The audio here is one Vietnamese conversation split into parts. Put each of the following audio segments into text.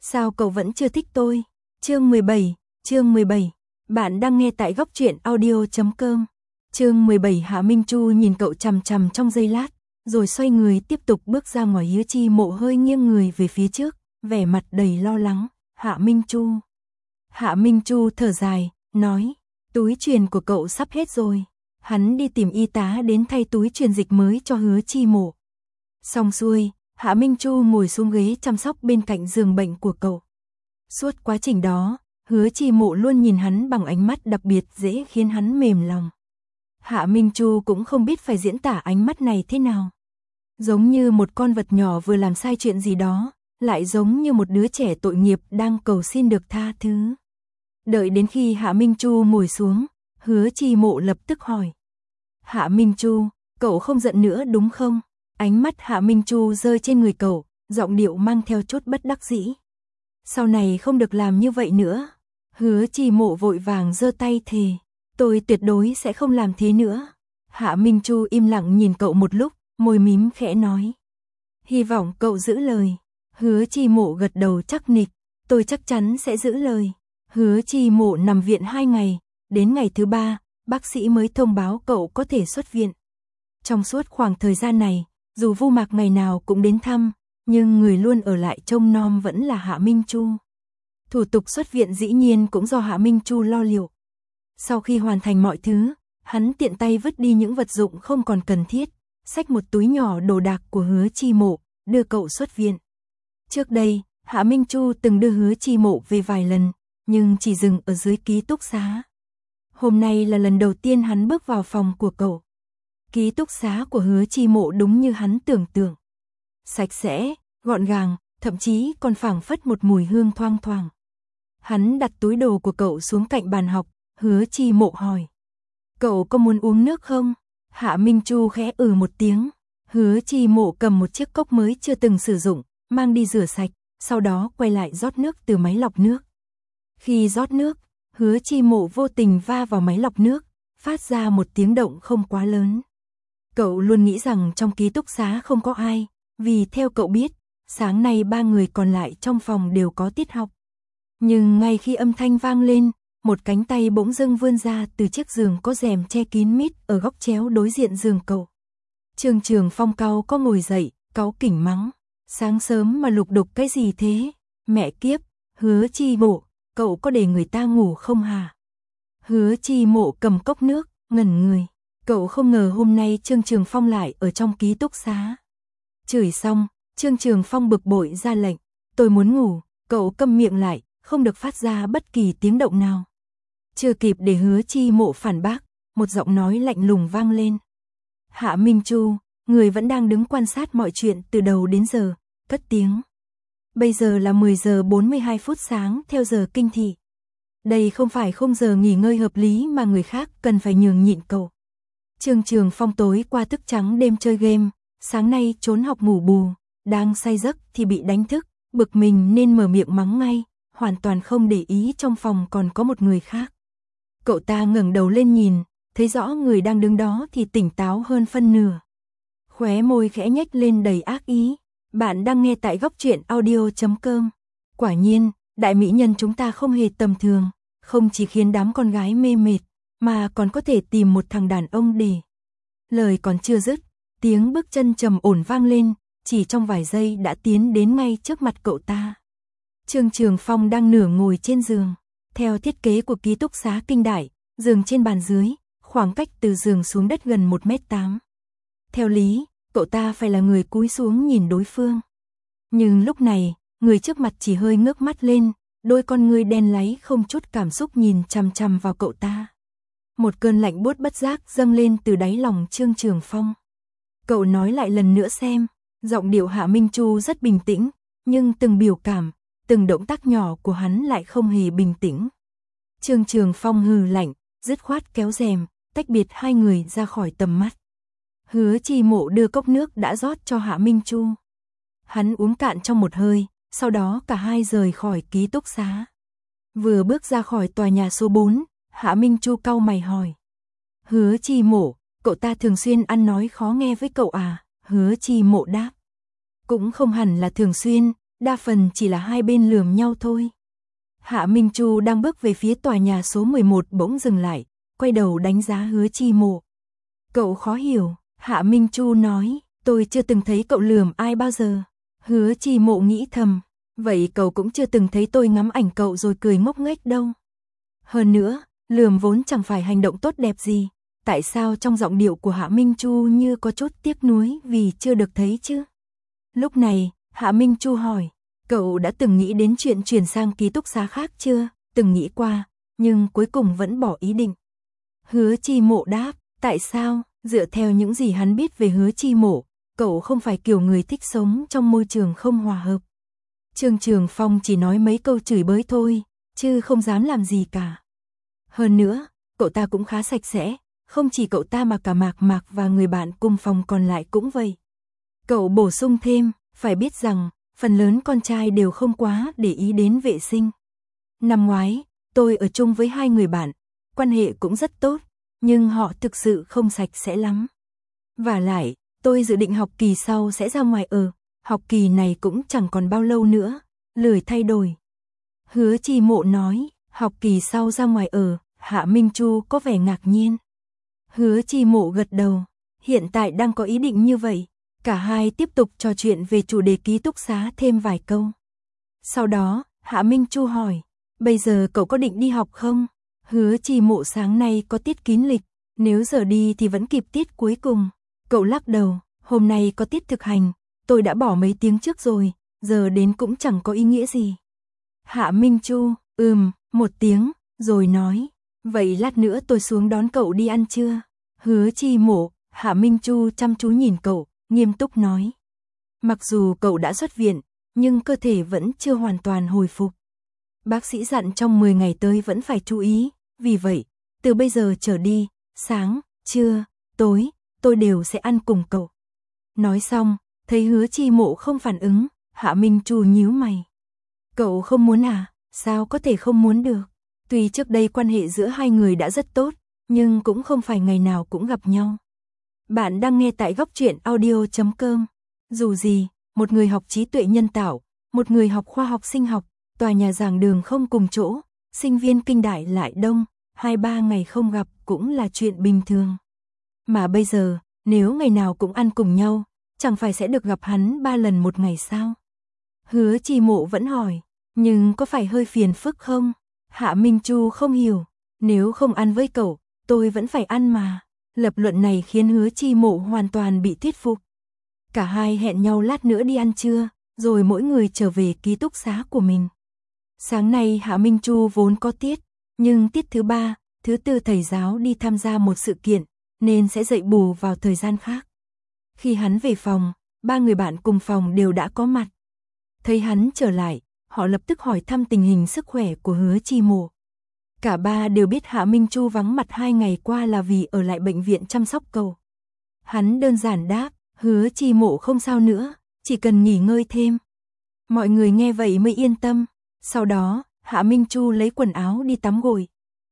Sao cậu vẫn chưa thích tôi? Chương 17. Bạn đang nghe tại góc truyện audio.com. Chương 17. Hạ Minh Chu nhìn cậu chằm chằm trong giây lát, rồi xoay người tiếp tục bước ra ngoài. Hứa Chi Mộ hơi nghiêng người về phía trước, vẻ mặt đầy lo lắng. Hạ Minh Chu thở dài, nói, túi truyền của cậu sắp hết rồi. Hắn đi tìm y tá đến thay túi truyền dịch mới cho Hứa Chi Mộ. Xong xuôi, Hạ Minh Chu ngồi xuống ghế chăm sóc bên cạnh giường bệnh của cậu. Suốt quá trình đó, Hứa Chi Mộ luôn nhìn hắn bằng ánh mắt đặc biệt dễ khiến hắn mềm lòng. Hạ Minh Chu cũng không biết phải diễn tả ánh mắt này thế nào. Giống như một con vật nhỏ vừa làm sai chuyện gì đó, lại giống như một đứa trẻ tội nghiệp đang cầu xin được tha thứ. Đợi đến khi Hạ Minh Chu ngồi xuống, Hứa Chi Mộ lập tức hỏi. Hạ Minh Chu, cậu không giận nữa đúng không? Ánh mắt Hạ Minh Chu rơi trên người cậu, giọng điệu mang theo chút bất đắc dĩ. Sau này không được làm như vậy nữa. Hứa Chi Mộ vội vàng giơ tay thề. Tôi tuyệt đối sẽ không làm thế nữa. Hạ Minh Chu im lặng nhìn cậu một lúc, môi mím khẽ nói. Hy vọng cậu giữ lời. Hứa Chi Mộ gật đầu chắc nịch. Tôi chắc chắn sẽ giữ lời. Hứa Chi Mộ nằm viện 2 ngày. Đến ngày thứ 3, bác sĩ mới thông báo cậu có thể xuất viện. Trong suốt khoảng thời gian này, dù Vu Mạc ngày nào cũng đến thăm, nhưng người luôn ở lại trông nom vẫn là Hạ Minh Chu. Thủ tục xuất viện dĩ nhiên cũng do Hạ Minh Chu lo liệu. Sau khi hoàn thành mọi thứ, hắn tiện tay vứt đi những vật dụng không còn cần thiết, xách một túi nhỏ đồ đạc của Hứa Chi Mộ, đưa cậu xuất viện. Trước đây, Hạ Minh Chu từng đưa Hứa Chi Mộ về vài lần, nhưng chỉ dừng ở dưới ký túc xá. Hôm nay là lần đầu tiên hắn bước vào phòng của cậu. Ký túc xá của Hứa Chi Mộ đúng như hắn tưởng tượng. Sạch sẽ, gọn gàng, thậm chí còn phảng phất một mùi hương thoang thoảng. Hắn đặt túi đồ của cậu xuống cạnh bàn học, Hứa Chi Mộ hỏi. Cậu có muốn uống nước không? Hạ Minh Chu khẽ một tiếng. Hứa Chi Mộ cầm một chiếc cốc mới chưa từng sử dụng, mang đi rửa sạch, sau đó quay lại rót nước từ máy lọc nước. Khi rót nước, Hứa Chi Mộ vô tình va vào máy lọc nước, phát ra một tiếng động không quá lớn. Cậu luôn nghĩ rằng trong ký túc xá không có ai, vì theo cậu biết, sáng nay 3 người còn lại trong phòng đều có tiết học. Nhưng ngay khi âm thanh vang lên, một cánh tay bỗng dưng vươn ra từ chiếc giường có rèm che kín mít ở góc chéo đối diện giường cậu. Trương Trường Phong cau có ngồi dậy, cáu kỉnh mắng. Sáng sớm mà lục đục cái gì thế? Mẹ kiếp, Hứa Chi Mộ, cậu có để người ta ngủ không hả? Hứa Chi Mộ cầm cốc nước, ngẩn người. Cậu không ngờ hôm nay Trương Trường Phong lại ở trong ký túc xá. Chửi xong, Trương Trường Phong bực bội ra lệnh. Tôi muốn ngủ, cậu câm miệng lại, không được phát ra bất kỳ tiếng động nào. Chưa kịp để Hứa Chi Mộ phản bác, một giọng nói lạnh lùng vang lên. Hạ Minh Chu, người vẫn đang đứng quan sát mọi chuyện từ đầu đến giờ, cất tiếng. Bây giờ là 10 giờ 42 phút sáng theo giờ kinh thị. Đây không phải khung giờ nghỉ ngơi hợp lý mà người khác cần phải nhường nhịn cậu. Trương Trường Phong tối qua thức trắng đêm chơi game, sáng nay trốn học ngủ bù, đang say giấc thì bị đánh thức, bực mình nên mở miệng mắng ngay, hoàn toàn không để ý trong phòng còn có một người khác. Cậu ta ngẩng đầu lên nhìn, thấy rõ người đang đứng đó thì tỉnh táo hơn phân nửa. Khóe môi khẽ nhếch lên đầy ác ý. Bạn đang nghe tại góc truyện audio.com. Quả nhiên, đại mỹ nhân chúng ta không hề tầm thường, không chỉ khiến đám con gái mê mệt, mà còn có thể tìm một thằng đàn ông để. Lời còn chưa dứt, tiếng bước chân trầm ổn vang lên, chỉ trong vài giây đã tiến đến ngay trước mặt cậu ta. Trương Trường Phong đang nửa ngồi trên giường. Theo thiết kế của ký túc xá Kinh Đại, giường trên bàn dưới, khoảng cách từ giường xuống đất gần 1m8. Theo lý, cậu ta phải là người cúi xuống nhìn đối phương. Nhưng lúc này, người trước mặt chỉ hơi ngước mắt lên, đôi con ngươi đen láy không chút cảm xúc nhìn chằm chằm vào cậu ta. Một cơn lạnh buốt bất giác dâng lên từ đáy lòng Trương Trường Phong. Cậu nói lại lần nữa xem. Giọng điệu Hạ Minh Chu rất bình tĩnh, nhưng từng biểu cảm, từng động tác nhỏ của hắn lại không hề bình tĩnh. Trương Trường Phong hừ lạnh, dứt khoát kéo rèm, tách biệt hai người ra khỏi tầm mắt. Hứa Chi Mộ đưa cốc nước đã rót cho Hạ Minh Chu. Hắn uống cạn trong một hơi, sau đó cả hai rời khỏi ký túc xá. Vừa bước ra khỏi tòa nhà số 4, Hạ Minh Chu cau mày hỏi. Hứa Chi Mộ, cậu ta thường xuyên ăn nói khó nghe với cậu à? Hứa Chi Mộ đáp. Cũng không hẳn là thường xuyên, đa phần chỉ là hai bên lườm nhau thôi. Hạ Minh Chu đang bước về phía tòa nhà số 11 bỗng dừng lại, quay đầu đánh giá Hứa Chi Mộ. Cậu khó hiểu, Hạ Minh Chu nói, tôi chưa từng thấy cậu lườm ai bao giờ. Hứa Chi Mộ nghĩ thầm, vậy cậu cũng chưa từng thấy tôi ngắm ảnh cậu rồi cười ngốc nghếch đâu. Hơn nữa, lườm vốn chẳng phải hành động tốt đẹp gì, tại sao trong giọng điệu của Hạ Minh Chu như có chút tiếc nuối vì chưa được thấy chứ? Lúc này, Hạ Minh Chu hỏi, cậu đã từng nghĩ đến chuyện chuyển sang ký túc xá khác chưa? Từng nghĩ qua, nhưng cuối cùng vẫn bỏ ý định. Hứa Chi Mộ đáp, tại sao? Dựa theo những gì hắn biết về Hứa Chi Mộ, cậu không phải kiểu người thích sống trong môi trường không hòa hợp. Trương Trường Phong chỉ nói mấy câu chửi bới thôi, chứ không dám làm gì cả. Hơn nữa, cậu ta cũng khá sạch sẽ, không chỉ cậu ta mà cả Mạc Mạc và người bạn cùng phòng còn lại cũng vậy. Cậu bổ sung thêm, phải biết rằng, phần lớn con trai đều không quá để ý đến vệ sinh. Năm ngoái, tôi ở chung với hai người bạn, quan hệ cũng rất tốt, nhưng họ thực sự không sạch sẽ lắm. Vả lại, tôi dự định học kỳ sau sẽ ra ngoài ở, học kỳ này cũng chẳng còn bao lâu nữa, lười thay đổi. Hứa Chi Mộ nói, học kỳ sau ra ngoài ở, Hạ Minh Chu có vẻ ngạc nhiên. Hứa Chi Mộ gật đầu, hiện tại đang có ý định như vậy. Cả hai tiếp tục trò chuyện về chủ đề ký túc xá thêm vài câu. Sau đó, Hạ Minh Chu hỏi, bây giờ cậu có định đi học không? Hứa Chi Mộ sáng nay có tiết kín lịch, nếu giờ đi thì vẫn kịp tiết cuối cùng. Cậu lắc đầu, hôm nay có tiết thực hành, tôi đã bỏ mấy tiếng trước rồi, giờ đến cũng chẳng có ý nghĩa gì. Hạ Minh Chu, một tiếng, rồi nói, vậy lát nữa tôi xuống đón cậu đi ăn trưa. Hứa Chi Mộ, Hạ Minh Chu chăm chú nhìn cậu, nghiêm túc nói. Mặc dù cậu đã xuất viện, nhưng cơ thể vẫn chưa hoàn toàn hồi phục. Bác sĩ dặn trong 10 ngày tới vẫn phải chú ý, vì vậy, từ bây giờ trở đi, sáng, trưa, tối, tôi đều sẽ ăn cùng cậu. Nói xong, thấy Hứa Chi Mộ không phản ứng, Hạ Minh Chu nhíu mày. Cậu không muốn à? Sao có thể không muốn được? Tuy trước đây quan hệ giữa hai người đã rất tốt, nhưng cũng không phải ngày nào cũng gặp nhau. Bạn đang nghe tại góc truyện audio.com. Dù gì, một người học trí tuệ nhân tạo, một người học khoa học sinh học, tòa nhà giảng đường không cùng chỗ, sinh viên kinh đại lại đông, 2-3 ngày không gặp cũng là chuyện bình thường. Mà bây giờ, nếu ngày nào cũng ăn cùng nhau, chẳng phải sẽ được gặp hắn 3 lần một ngày sao? Hứa Chi Mộ vẫn hỏi, nhưng có phải hơi phiền phức không? Hạ Minh Chu không hiểu, nếu không ăn với cậu, tôi vẫn phải ăn mà. Lập luận này khiến Hứa Chi Mộ hoàn toàn bị thuyết phục. Cả hai hẹn nhau lát nữa đi ăn trưa, rồi mỗi người trở về ký túc xá của mình. Sáng nay Hạ Minh Chu vốn có tiết, nhưng tiết thứ 3, thứ 4 thầy giáo đi tham gia một sự kiện, nên sẽ dạy bù vào thời gian khác. Khi hắn về phòng, 3 người bạn cùng phòng đều đã có mặt. Thấy hắn trở lại, họ lập tức hỏi thăm tình hình sức khỏe của Hứa Chi Mộ. Cả ba đều biết Hạ Minh Chu vắng mặt 2 ngày qua là vì ở lại bệnh viện chăm sóc cậu. Hắn đơn giản đáp, Hứa Chi Mộ không sao nữa, chỉ cần nghỉ ngơi thêm. Mọi người nghe vậy mới yên tâm. Sau đó, Hạ Minh Chu lấy quần áo đi tắm gội.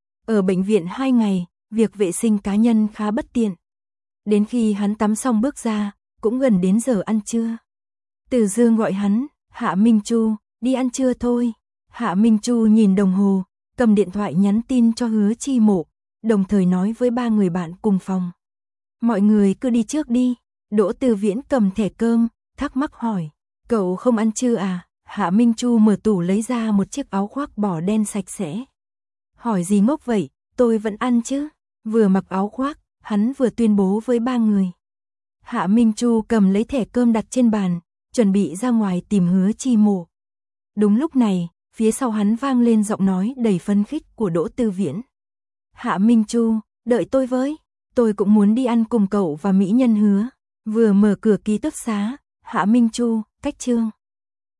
Ở bệnh viện 2 ngày, việc vệ sinh cá nhân khá bất tiện. Đến khi hắn tắm xong bước ra, cũng gần đến giờ ăn trưa. Từ Dương gọi hắn, Hạ Minh Chu, đi ăn trưa thôi. Hạ Minh Chu nhìn đồng hồ, cầm điện thoại nhắn tin cho Hứa Chi Mộ, đồng thời nói với 3 người bạn cùng phòng. Mọi người cứ đi trước đi. Đỗ Từ Viễn cầm thẻ cơm, thắc mắc hỏi, cậu không ăn trưa à? Hạ Minh Chu mở tủ lấy ra một chiếc áo khoác bò đen sạch sẽ. Hỏi gì ngốc vậy, tôi vẫn ăn chứ. Vừa mặc áo khoác, hắn vừa tuyên bố với 3 người. Hạ Minh Chu cầm lấy thẻ cơm đặt trên bàn, chuẩn bị ra ngoài tìm Hứa Chi Mộ. Đúng lúc này, phía sau hắn vang lên giọng nói đầy phấn khích của Đỗ Tư Viễn. Hạ Minh Chu, đợi tôi với, tôi cũng muốn đi ăn cùng cậu và mỹ nhân Hứa. Vừa mở cửa ký túc xá, Hạ Minh Chu, cách Trương